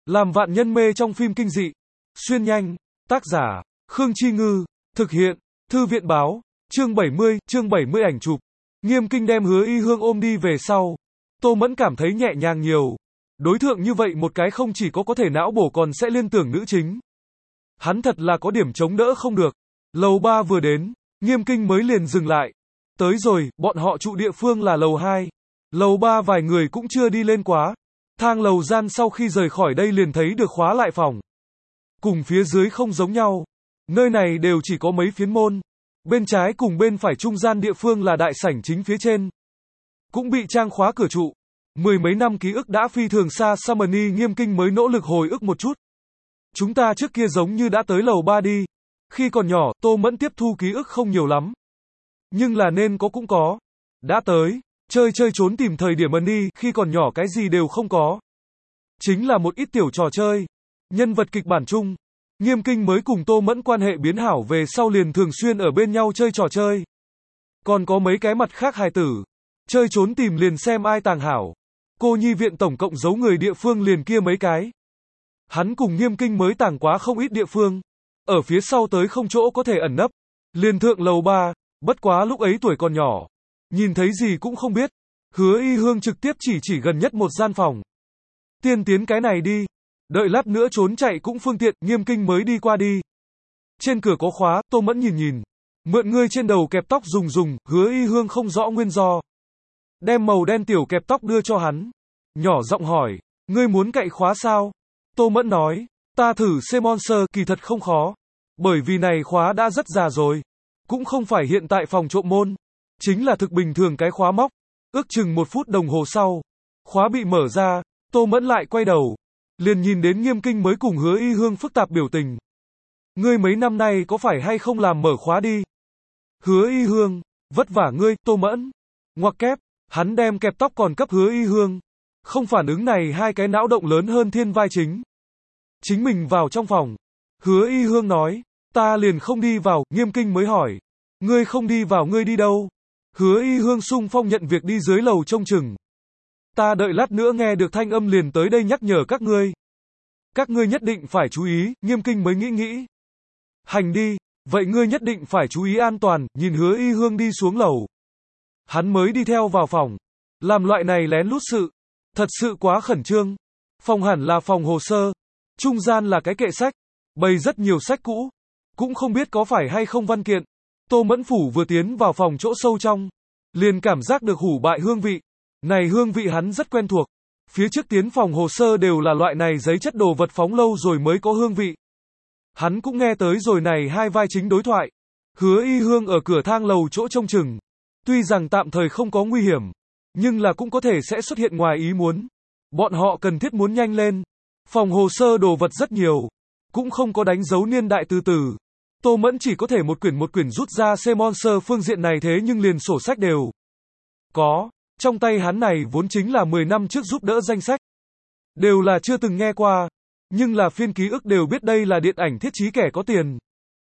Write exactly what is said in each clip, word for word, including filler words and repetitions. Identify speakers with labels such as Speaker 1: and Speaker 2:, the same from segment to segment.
Speaker 1: Làm vạn nhân mê trong phim kinh dị. Xuyên nhanh. Tác giả, Khương Chi Ngư. Thực hiện, Thư viện báo. Chương bảy mươi, chương bảy mươi ảnh chụp. Nghiêm Kinh đem Hứa Y Hương ôm đi về sau. Tô Mẫn cảm thấy nhẹ nhàng nhiều. Đối tượng như vậy một cái không chỉ có có thể não bổ còn sẽ liên tưởng nữ chính. Hắn thật là có điểm chống đỡ không được. Lầu ba vừa đến, Nghiêm Kinh mới liền dừng lại. Tới rồi, bọn họ trụ địa phương là lầu hai. Lầu ba vài người cũng chưa đi lên quá. Thang lầu gian sau khi rời khỏi đây liền thấy được khóa lại phòng. Cùng phía dưới không giống nhau. Nơi này đều chỉ có mấy phiến môn. Bên trái cùng bên phải trung gian địa phương là đại sảnh chính phía trên. Cũng bị trang khóa cửa trụ. Mười mấy năm ký ức đã phi thường xa, Samani Nghiêm Kinh mới nỗ lực hồi ức một chút. Chúng ta trước kia giống như đã tới lầu ba đi. Khi còn nhỏ, Tô Mẫn tiếp thu ký ức không nhiều lắm. Nhưng là nên có cũng có. Đã tới, chơi chơi trốn tìm thời điểm ẩn đi, khi còn nhỏ cái gì đều không có. Chính là một ít tiểu trò chơi. Nhân vật kịch bản chung. Nghiêm Kinh mới cùng Tô Mẫn quan hệ biến hảo về sau liền thường xuyên ở bên nhau chơi trò chơi. Còn có mấy cái mặt khác hài tử. Chơi trốn tìm liền xem ai tàng hảo. Cô nhi viện tổng cộng giấu người địa phương liền kia mấy cái. Hắn cùng Nghiêm Kinh mới tàng quá không ít địa phương. Ở phía sau tới không chỗ có thể ẩn nấp. Liền thượng lầu ba, bất quá lúc ấy tuổi còn nhỏ. Nhìn thấy gì cũng không biết. Hứa Y Hương trực tiếp chỉ chỉ gần nhất một gian phòng. Tiên tiến cái này đi. Đợi lát nữa trốn chạy cũng phương tiện, Nghiêm Kinh mới đi qua đi. Trên cửa có khóa, Tô Mẫn nhìn nhìn. Mượn ngươi trên đầu kẹp tóc dùng dùng, Hứa Y Hương không rõ nguyên do. Đem màu đen tiểu kẹp tóc đưa cho hắn. Nhỏ giọng hỏi, ngươi muốn cậy khóa sao? Tô Mẫn nói, ta thử C-Monster kỳ thật không khó. Bởi vì này khóa đã rất già rồi. Cũng không phải hiện tại phòng trộm môn. Chính là thực bình thường cái khóa móc. Ước chừng một phút đồng hồ sau. Khóa bị mở ra, Tô Mẫn lại quay đầu. Liền nhìn đến Nghiêm Kinh mới cùng Hứa Y Hương phức tạp biểu tình. Ngươi mấy năm nay có phải hay không làm mở khóa đi? Hứa Y Hương, vất vả ngươi, Tô Mẫn. Ngoặc kép, hắn đem kẹp tóc còn cấp Hứa Y Hương. Không phản ứng này hai cái não động lớn hơn thiên vai chính. Chính mình vào trong phòng. Hứa Y Hương nói, ta liền không đi vào, Nghiêm Kinh mới hỏi. Ngươi không đi vào ngươi đi đâu? Hứa Y Hương sung phong nhận việc đi dưới lầu trông chừng. Ta đợi lát nữa nghe được thanh âm liền tới đây nhắc nhở các ngươi. Các ngươi nhất định phải chú ý, Nghiêm Kinh mới nghĩ nghĩ. Hành đi, vậy ngươi nhất định phải chú ý an toàn, nhìn Hứa Y Hương đi xuống lầu. Hắn mới đi theo vào phòng. Làm loại này lén lút sự. Thật sự quá khẩn trương. Phòng hẳn là phòng hồ sơ. Trung gian là cái kệ sách. Bày rất nhiều sách cũ. Cũng không biết có phải hay không văn kiện. Tô Mẫn Phủ vừa tiến vào phòng chỗ sâu trong. Liền cảm giác được hủ bại hương vị. Này hương vị hắn rất quen thuộc. Phía trước tiến phòng hồ sơ đều là loại này giấy chất đồ vật phóng lâu rồi mới có hương vị. Hắn cũng nghe tới rồi này hai vai chính đối thoại. Hứa Y Hương ở cửa thang lầu chỗ trông chừng. Tuy rằng tạm thời không có nguy hiểm. Nhưng là cũng có thể sẽ xuất hiện ngoài ý muốn. Bọn họ cần thiết muốn nhanh lên. Phòng hồ sơ đồ vật rất nhiều. Cũng không có đánh dấu niên đại từ từ. Tô Mẫn chỉ có thể một quyển một quyển rút ra C-Monster phương diện này thế nhưng liền sổ sách đều có. Trong tay hắn này vốn chính là mười năm trước giúp đỡ danh sách. Đều là chưa từng nghe qua. Nhưng là phiên ký ức đều biết đây là điện ảnh thiết chí kẻ có tiền.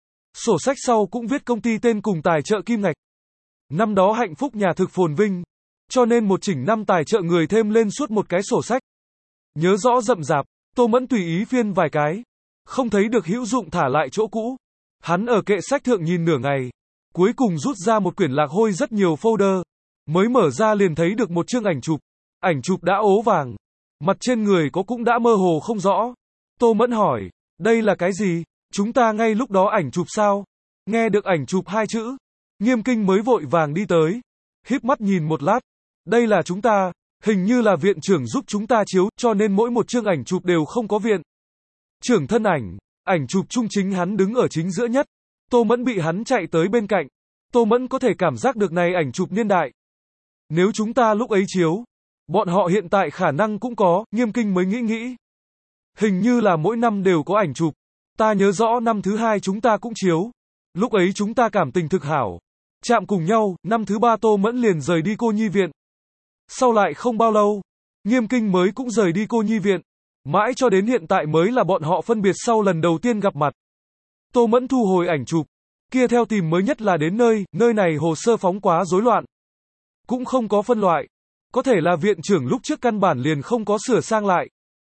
Speaker 1: Sổ sách sau cũng viết công ty tên cùng tài trợ kim ngạch. Năm đó hạnh phúc nhà thực phồn vinh. Cho nên một chỉnh năm tài trợ người thêm lên suốt một cái sổ sách. Nhớ rõ rậm rạp, Tô Mẫn tùy ý phiên vài cái. Không thấy được hữu dụng thả lại chỗ cũ. Hắn ở kệ sách thượng nhìn nửa ngày. Cuối cùng rút ra một quyển lạc hôi rất nhiều folder. Mới mở ra liền thấy được một chương ảnh chụp. Ảnh chụp đã ố vàng. Mặt trên người có cũng đã mơ hồ không rõ. Tô Mẫn hỏi, đây là cái gì? Chúng ta ngay lúc đó ảnh chụp sao? Nghe được ảnh chụp hai chữ. Nghiêm Kinh mới vội vàng đi tới. Híp mắt nhìn một lát. Đây là chúng ta. Hình như là viện trưởng giúp chúng ta chiếu, cho nên mỗi một chương ảnh chụp đều không có viện trưởng thân ảnh. Ảnh chụp chung chính hắn đứng ở chính giữa nhất. Tô Mẫn bị hắn chạy tới bên cạnh. Tô Mẫn có thể cảm giác được này ảnh chụp niên đại. Nếu chúng ta lúc ấy chiếu, bọn họ hiện tại khả năng cũng có, Nghiêm Kinh mới nghĩ nghĩ. Hình như là mỗi năm đều có ảnh chụp. Ta nhớ rõ năm thứ hai chúng ta cũng chiếu. Lúc ấy chúng ta cảm tình thực hảo. Chạm cùng nhau, năm thứ ba Tô Mẫn liền rời đi cô nhi viện. Sau lại không bao lâu, Nghiêm Kinh mới cũng rời đi cô nhi viện. Mãi cho đến hiện tại mới là bọn họ phân biệt sau lần đầu tiên gặp mặt. Tô Mẫn thu hồi ảnh chụp. Kia theo tìm mới nhất là đến nơi, nơi này hồ sơ phóng quá rối loạn. Cũng không có phân loại. Có thể là viện trưởng lúc trước căn bản liền không có sửa sang lại.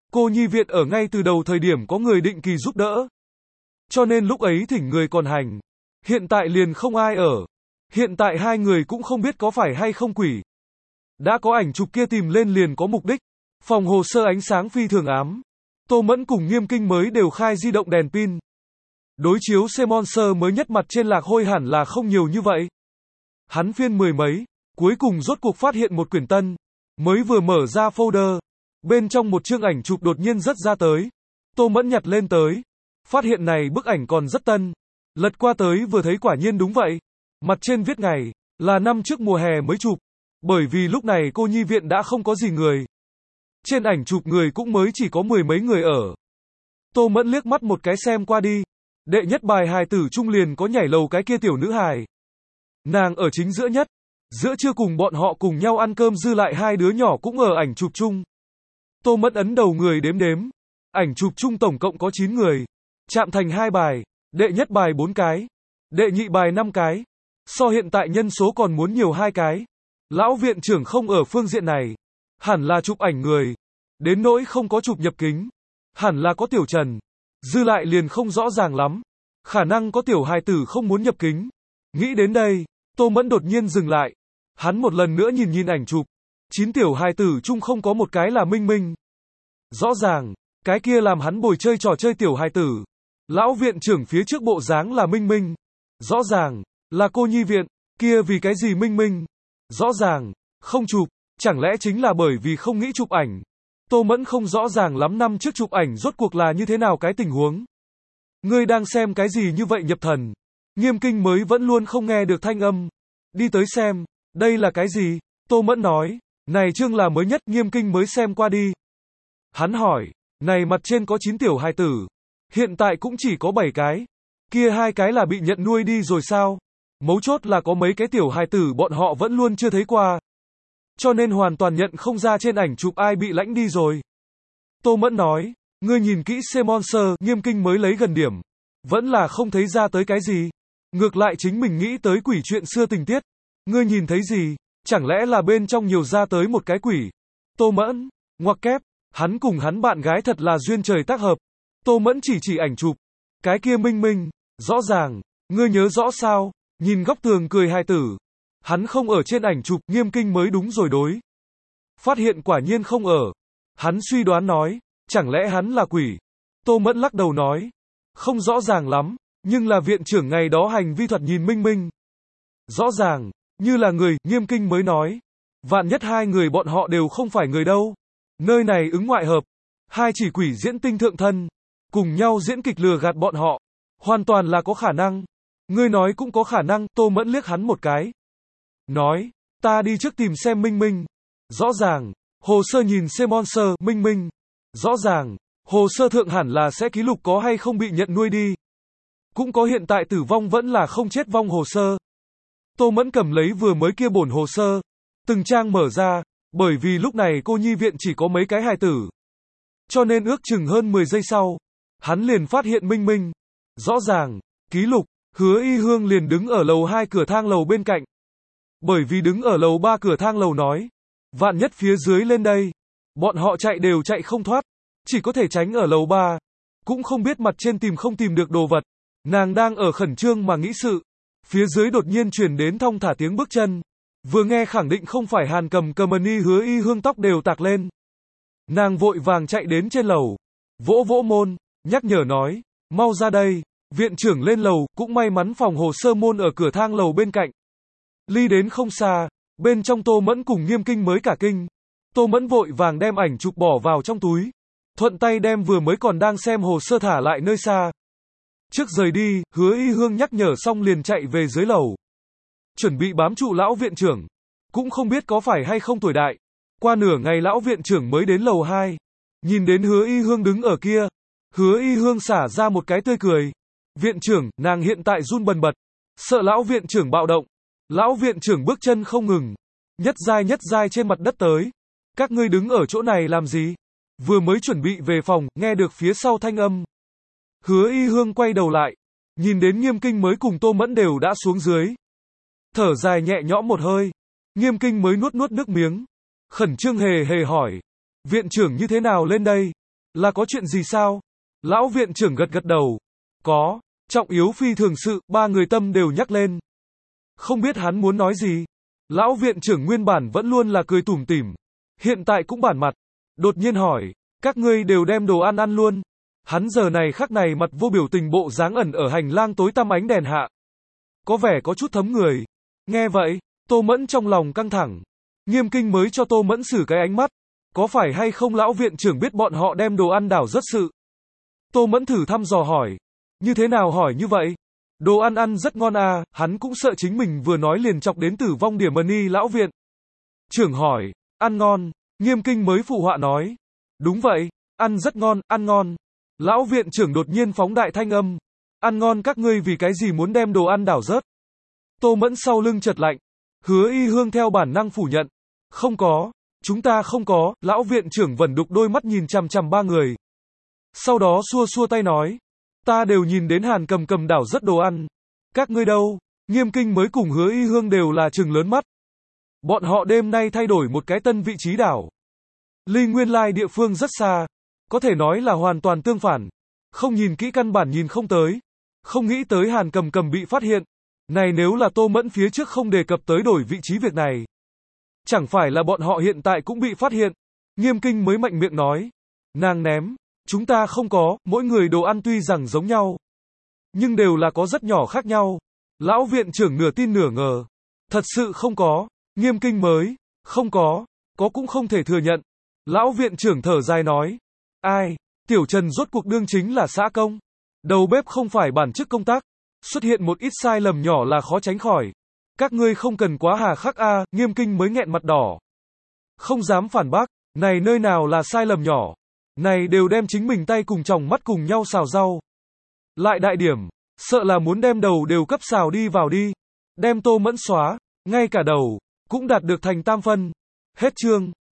Speaker 1: Cô nhi viện ở ngay từ đầu thời điểm có người định kỳ giúp đỡ. Cho nên lúc ấy thỉnh người còn hành. Hiện tại liền không ai ở. Hiện tại hai người cũng không biết có phải hay không quỷ. Đã có ảnh chụp kia tìm lên liền có mục đích. Phòng hồ sơ ánh sáng phi thường ám. Tô Mẫn cùng Nghiêm Kinh mới đều khai di động đèn pin. Đối chiếu C-Monster mới nhất mặt trên lạc hôi hẳn là không nhiều như vậy. Hắn phiên mười mấy, cuối cùng rốt cuộc phát hiện một quyển tân. Mới vừa mở ra folder. Bên trong một chương ảnh chụp đột nhiên rớt ra tới. Tô Mẫn nhặt lên tới. Phát hiện này bức ảnh còn rất tân. Lật qua tới vừa thấy quả nhiên đúng vậy. Mặt trên viết ngày, là năm trước mùa hè mới chụp. Bởi vì lúc này cô nhi viện đã không có gì người. Trên ảnh chụp người cũng mới chỉ có mười mấy người ở. Tô Mẫn liếc mắt một cái xem qua đi. Đệ nhất bài hài tử trung liền có nhảy lầu cái kia tiểu nữ hài. Nàng ở chính giữa nhất. Giữa trưa cùng bọn họ cùng nhau ăn cơm dư lại hai đứa nhỏ cũng ở ảnh chụp chung. Tô Mẫn ấn đầu người đếm đếm. Ảnh chụp chung tổng cộng có chín người. Chạm thành hai bài. Đệ nhất bài bốn cái. Đệ nhị bài năm cái. So hiện tại nhân số còn muốn nhiều hai cái. Lão viện trưởng không ở phương diện này. Hẳn là chụp ảnh người. Đến nỗi không có chụp nhập kính. Hẳn là có tiểu Trần. Dư lại liền không rõ ràng lắm. Khả năng có tiểu hài tử không muốn nhập kính. Nghĩ đến đây, Tô Mẫn đột nhiên dừng lại. Hắn một lần nữa nhìn nhìn ảnh chụp. Chín tiểu hài tử chung không có một cái là Minh Minh. Rõ ràng, cái kia làm hắn bồi chơi trò chơi tiểu hài tử. Lão viện trưởng phía trước bộ dáng là Minh Minh. Rõ ràng, là cô nhi viện, kia vì cái gì Minh Minh? Rõ ràng, không chụp, chẳng lẽ chính là bởi vì không nghĩ chụp ảnh. Tô Mẫn không rõ ràng lắm năm trước chụp ảnh rốt cuộc là như thế nào cái tình huống. Ngươi đang xem cái gì như vậy nhập thần? Nghiêm Kinh mới vẫn luôn không nghe được thanh âm. Đi tới xem, đây là cái gì? Tô Mẫn nói, này chương là mới nhất, Nghiêm Kinh mới xem qua đi. Hắn hỏi, này mặt trên có chín tiểu hài tử. Hiện tại cũng chỉ có bảy cái. Kia hai cái là bị nhận nuôi đi rồi sao? Mấu chốt là có mấy cái tiểu hài tử bọn họ vẫn luôn chưa thấy qua. Cho nên hoàn toàn nhận không ra trên ảnh chụp ai bị lãnh đi rồi. Tô Mẫn nói, ngươi nhìn kỹ C-Monster, Nghiêm Kinh mới lấy gần điểm. Vẫn là không thấy ra tới cái gì. Ngược lại chính mình nghĩ tới quỷ chuyện xưa tình tiết. Ngươi nhìn thấy gì? Chẳng lẽ là bên trong nhiều ra tới một cái quỷ? Tô Mẫn, ngoặc kép, hắn cùng hắn bạn gái thật là duyên trời tác hợp. Tô Mẫn chỉ chỉ ảnh chụp. Cái kia Minh Minh, rõ ràng, ngươi nhớ rõ sao? Nhìn góc tường cười hài tử. Hắn không ở trên ảnh chụp, Nghiêm Kinh mới đúng rồi đối. Phát hiện quả nhiên không ở. Hắn suy đoán nói, chẳng lẽ hắn là quỷ? Tô Mẫn lắc đầu nói, không rõ ràng lắm, nhưng là viện trưởng ngày đó hành vi thuật nhìn Minh Minh. Rõ ràng, như là người, Nghiêm Kinh mới nói. Vạn nhất hai người bọn họ đều không phải người đâu. Nơi này ứng ngoại hợp. Hai chỉ quỷ diễn tinh thượng thân. Cùng nhau diễn kịch lừa gạt bọn họ. Hoàn toàn là có khả năng. Ngươi nói cũng có khả năng, Tô Mẫn liếc hắn một cái. Nói, ta đi trước tìm xem Minh Minh. Rõ ràng, hồ sơ nhìn C-Monster, Minh Minh. Rõ ràng, hồ sơ thượng hẳn là sẽ ký lục có hay không bị nhận nuôi đi. Cũng có hiện tại tử vong vẫn là không chết vong hồ sơ. Tô Mẫn cầm lấy vừa mới kia bổn hồ sơ. Từng trang mở ra, bởi vì lúc này cô nhi viện chỉ có mấy cái hài tử. Cho nên ước chừng hơn mười giây sau, hắn liền phát hiện Minh Minh. Rõ ràng, ký lục, Hứa Y Hương liền đứng ở lầu hai cửa thang lầu bên cạnh. Bởi vì đứng ở lầu ba cửa thang lầu nói, vạn nhất phía dưới lên đây, bọn họ chạy đều chạy không thoát, chỉ có thể tránh ở lầu ba. Cũng không biết mặt trên tìm không tìm được đồ vật. Nàng đang ở khẩn trương mà nghĩ sự. Phía dưới đột nhiên truyền đến thong thả tiếng bước chân. Vừa nghe khẳng định không phải Hàn Cầm Cầm Ni, Hứa Y Hương tóc đều tạc lên. Nàng vội vàng chạy đến trên lầu, vỗ vỗ môn, nhắc nhở nói, mau ra đây. Viện trưởng lên lầu, cũng may mắn phòng hồ sơ môn ở cửa thang lầu bên cạnh. Ly đến không xa, bên trong Tô Mẫn cùng Nghiêm Kinh mới cả kinh. Tô Mẫn vội vàng đem ảnh chụp bỏ vào trong túi. Thuận tay đem vừa mới còn đang xem hồ sơ thả lại nơi xa. Trước rời đi, Hứa Y Hương nhắc nhở xong liền chạy về dưới lầu. Chuẩn bị bám trụ lão viện trưởng. Cũng không biết có phải hay không tuổi đại. Qua nửa ngày lão viện trưởng mới đến lầu hai. Nhìn đến Hứa Y Hương đứng ở kia. Hứa Y Hương xả ra một cái tươi cười. Viện trưởng, nàng hiện tại run bần bật. Sợ lão viện trưởng bạo động. Lão viện trưởng bước chân không ngừng. Nhất dai nhất dai trên mặt đất tới. Các ngươi đứng ở chỗ này làm gì? Vừa mới chuẩn bị về phòng, nghe được phía sau thanh âm. Hứa Y Hương quay đầu lại. Nhìn đến Nghiêm Kinh mới cùng Tô Mẫn đều đã xuống dưới. Thở dài nhẹ nhõm một hơi. Nghiêm Kinh mới nuốt nuốt nước miếng. Khẩn trương hề hề hỏi. Viện trưởng như thế nào lên đây? Là có chuyện gì sao? Lão viện trưởng gật gật đầu. Có, trọng yếu phi thường sự, ba người Tâm đều nhắc lên. Không biết hắn muốn nói gì. Lão viện trưởng nguyên bản vẫn luôn là cười tủm tỉm. Hiện tại cũng bản mặt. Đột nhiên hỏi, các ngươi đều đem đồ ăn ăn luôn. Hắn giờ này khắc này mặt vô biểu tình bộ dáng ẩn ở hành lang tối tăm ánh đèn hạ. Có vẻ có chút thấm người. Nghe vậy, Tô Mẫn trong lòng căng thẳng. Nghiêm Kinh mới cho Tô Mẫn xử cái ánh mắt. Có phải hay không lão viện trưởng biết bọn họ đem đồ ăn đảo rất sự? Tô Mẫn thử thăm dò hỏi. Như thế nào hỏi như vậy? Đồ ăn ăn rất ngon à, hắn cũng sợ chính mình vừa nói liền chọc đến tử vong điểm mani lão viện. Trưởng hỏi, ăn ngon, Nghiêm Kinh mới phụ họa nói. Đúng vậy, ăn rất ngon, ăn ngon. Lão viện trưởng đột nhiên phóng đại thanh âm. Ăn ngon các ngươi vì cái gì muốn đem đồ ăn đảo rớt? Tô Mẫn sau lưng chật lạnh. Hứa Y Hương theo bản năng phủ nhận. Không có, chúng ta không có, lão viện trưởng vẩn đục đôi mắt nhìn chằm chằm ba người. Sau đó xua xua tay nói. Ta đều nhìn đến Hàn Cầm Cầm đảo rất đồ ăn. Các ngươi đâu? Nghiêm Kinh mới cùng Hứa Y Hương đều là trừng lớn mắt. Bọn họ đêm nay thay đổi một cái tân vị trí đảo. Ly nguyên lai địa phương rất xa. Có thể nói là hoàn toàn tương phản. Không nhìn kỹ căn bản nhìn không tới. Không nghĩ tới Hàn Cầm Cầm bị phát hiện. Này nếu là Tô Mẫn phía trước không đề cập tới đổi vị trí việc này. Chẳng phải là bọn họ hiện tại cũng bị phát hiện. Nghiêm Kinh mới mạnh miệng nói. Nàng ném. Chúng ta không có, mỗi người đồ ăn tuy rằng giống nhau. Nhưng đều là có rất nhỏ khác nhau. Lão viện trưởng nửa tin nửa ngờ. Thật sự không có. Nghiêm Kinh mới. Không có. Có cũng không thể thừa nhận. Lão viện trưởng thở dài nói. Ai? Tiểu Trần rốt cuộc đương chính là xã công. Đầu bếp không phải bản chức công tác. Xuất hiện một ít sai lầm nhỏ là khó tránh khỏi. Các ngươi không cần quá hà khắc a, à, Nghiêm Kinh mới nghẹn mặt đỏ. Không dám phản bác. Này nơi nào là sai lầm nhỏ. Này đều đem chính mình tay cùng chồng mắt cùng nhau xào rau. Lại đại điểm, sợ là muốn đem đầu đều cấp xào đi vào đi. Đem Tô Mẫn xóa, ngay cả đầu, cũng đạt được thành tam phân. Hết chương.